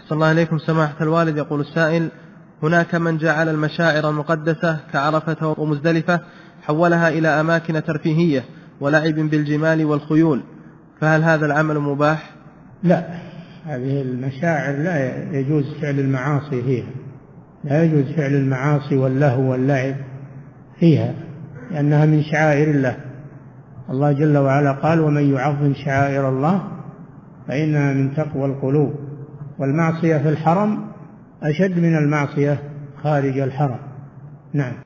أحسن الله إليكم سماحة الوالد. يقول السائل: هناك من جعل المشاعر المقدسة كعرفة ومزدلفة حولها إلى أماكن ترفيهية ولعب بالجمال والخيول، فهل هذا العمل مباح؟ لا، هذه المشاعر لا يجوز فعل المعاصي فيها، لا يجوز فعل المعاصي واللهو واللعب فيها، لأنها من شعائر الله. الله جل وعلا قال: ومن يعظم شعائر الله فإنها من تقوى القلوب. والمعصية في الحرم أشد من المعصية خارج الحرم. نعم.